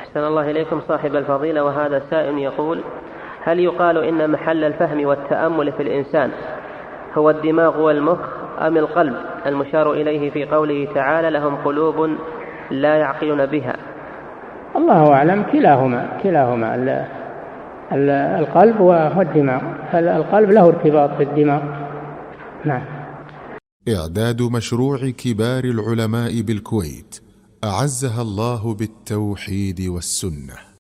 أحسن الله إليكم صاحب الفضيلة. وهذا سائل يقول: هل يقال إن محل الفهم والتأمل في الإنسان هو الدماغ والمخ أم القلب المشار إليه في قوله تعالى: لهم قلوب لا يعقلون بها؟ الله أعلم، كلاهما القلب والدماغ، فالقلب له ارتباط بالدماغ. نعم. إعداد مشروع كبار العلماء بالكويت أعزها الله بالتوحيد والسنة.